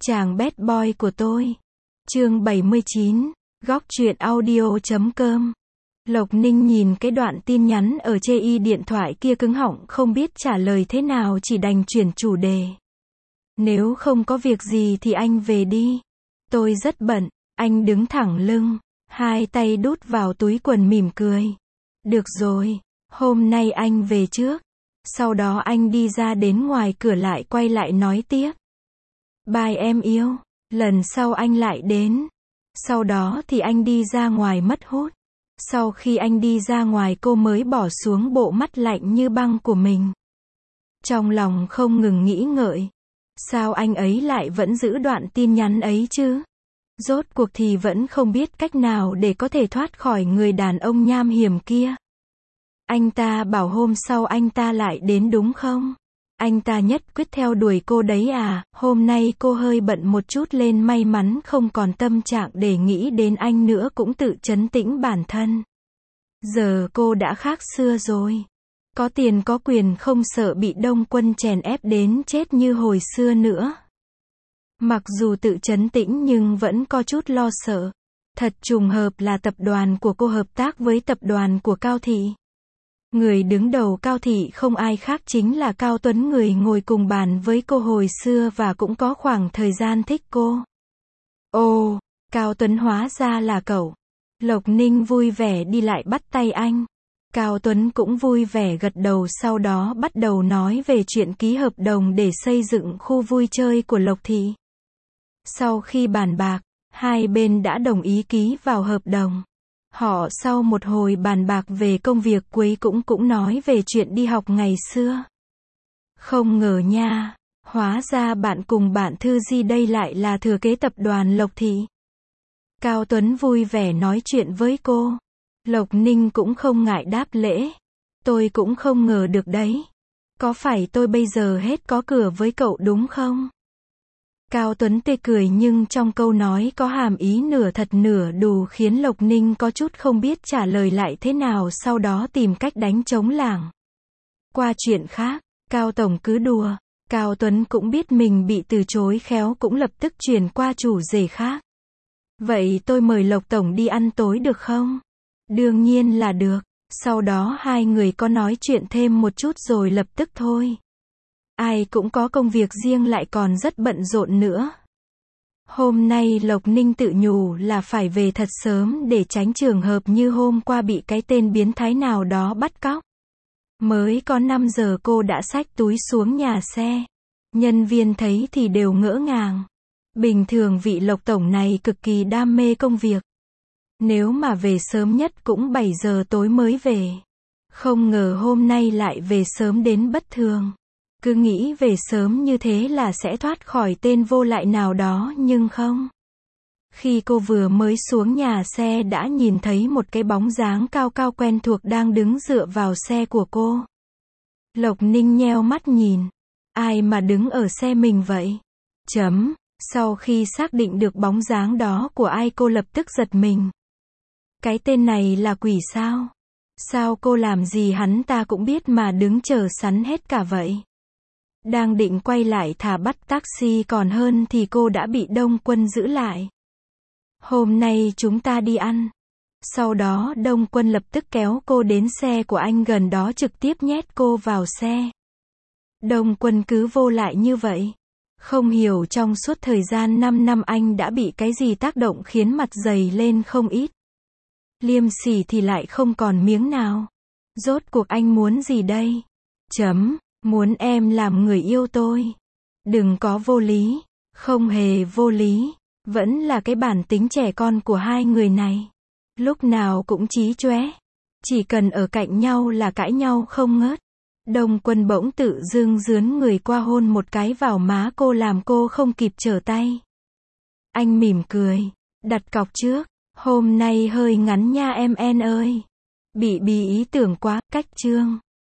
Chàng bad boy của tôi. Chương 79, góc truyện audio.com. Lộc Ninh nhìn cái đoạn tin nhắn ở chê điện thoại kia cứng họng không biết trả lời thế nào, chỉ đành chuyển chủ đề. Nếu không có việc gì thì anh về đi. Tôi rất bận. Anh đứng thẳng lưng, hai tay đút vào túi quần mỉm cười. Được rồi, hôm nay anh về trước. Sau đó anh đi ra đến ngoài cửa lại quay lại nói tiếp. Bye em yêu, lần sau anh lại đến. Sau đó thì anh đi ra ngoài mất hút. Sau khi anh đi ra ngoài cô mới bỏ xuống bộ mắt lạnh như băng của mình. Trong lòng không ngừng nghĩ ngợi. Sao anh ấy lại vẫn giữ đoạn tin nhắn ấy chứ? Rốt cuộc thì vẫn không biết cách nào để có thể thoát khỏi người đàn ông nham hiểm kia. Anh ta bảo hôm sau anh ta lại đến đúng không? Anh ta nhất quyết theo đuổi cô đấy à? Hôm nay cô hơi bận một chút lên, may mắn không còn tâm trạng để nghĩ đến anh nữa, cũng tự trấn tĩnh bản thân. Giờ cô đã khác xưa rồi. Có tiền có quyền, không sợ bị Đông Quân chèn ép đến chết như hồi xưa nữa. Mặc dù tự trấn tĩnh nhưng vẫn có chút lo sợ. Thật trùng hợp là tập đoàn của cô hợp tác với tập đoàn của Cao Thị. Người đứng đầu Cao Thị không ai khác chính là Cao Tuấn, người ngồi cùng bàn với cô hồi xưa và cũng có khoảng thời gian thích cô. Ồ, Cao Tuấn hóa ra là cậu. Lộc Ninh vui vẻ đi lại bắt tay anh. Cao Tuấn cũng vui vẻ gật đầu, sau đó bắt đầu nói về chuyện ký hợp đồng để xây dựng khu vui chơi của Lộc Thị. Sau khi bàn bạc, hai bên đã đồng ý ký vào hợp đồng. Họ sau một hồi bàn bạc về công việc cuối cũng nói về chuyện đi học ngày xưa. Không ngờ nha, hóa ra bạn cùng bạn Thư Di đây lại là thừa kế tập đoàn Lộc Thị. Cao Tuấn vui vẻ nói chuyện với cô. Lộc Ninh cũng không ngại đáp lễ. Tôi cũng không ngờ được đấy. Có phải tôi bây giờ hết có cửa với cậu đúng không? Cao Tuấn tươi cười nhưng trong câu nói có hàm ý nửa thật nửa đùa khiến Lộc Ninh có chút không biết trả lời lại thế nào, sau đó tìm cách đánh trống lảng. Qua chuyện khác, Cao Tổng cứ đùa. Cao Tuấn cũng biết mình bị từ chối khéo, cũng lập tức chuyển qua chủ đề khác. Vậy tôi mời Lộc Tổng đi ăn tối được không? Đương nhiên là được. Sau đó hai người có nói chuyện thêm một chút rồi lập tức thôi. Ai cũng có công việc riêng, lại còn rất bận rộn nữa. Hôm nay Lộc Ninh tự nhủ là phải về thật sớm để tránh trường hợp như hôm qua bị cái tên biến thái nào đó bắt cóc. Mới có 5 giờ cô đã xách túi xuống nhà xe. Nhân viên thấy thì đều ngỡ ngàng. Bình thường vị Lộc Tổng này cực kỳ đam mê công việc. Nếu mà về sớm nhất cũng 7 giờ tối mới về. Không ngờ hôm nay lại về sớm đến bất thường. Cứ nghĩ về sớm như thế là sẽ thoát khỏi tên vô lại nào đó, nhưng không. Khi cô vừa mới xuống nhà xe đã nhìn thấy một cái bóng dáng cao cao quen thuộc đang đứng dựa vào xe của cô. Lộc Ninh nheo mắt nhìn. Ai mà đứng ở xe mình vậy? Sau khi xác định được bóng dáng đó của ai, cô lập tức giật mình. Cái tên này là quỷ sao? Sao cô làm gì hắn ta cũng biết mà đứng chờ sẵn hết cả vậy? Đang định quay lại thả bắt taxi còn hơn thì cô đã bị Đông Quân giữ lại. Hôm nay chúng ta đi ăn. Sau đó Đông Quân lập tức kéo cô đến xe của anh gần đó, trực tiếp nhét cô vào xe. Đông Quân cứ vô lại như vậy. Không hiểu trong suốt thời gian 5 năm anh đã bị cái gì tác động khiến mặt dày lên không ít. Liêm sỉ thì lại không còn miếng nào. Rốt cuộc anh muốn gì đây? Muốn em làm người yêu tôi. Đừng có vô lý. Không hề vô lý. Vẫn là cái bản tính trẻ con của hai người này. Lúc nào cũng chí chóe. Chỉ cần ở cạnh nhau là cãi nhau không ngớt. Đông Quân bỗng tự dưng dướn người qua hôn một cái vào má cô làm cô không kịp trở tay. Anh mỉm cười. Đặt cọc trước. Hôm nay hơi ngắn nha em ơi. Bị ý tưởng quá, cách chương.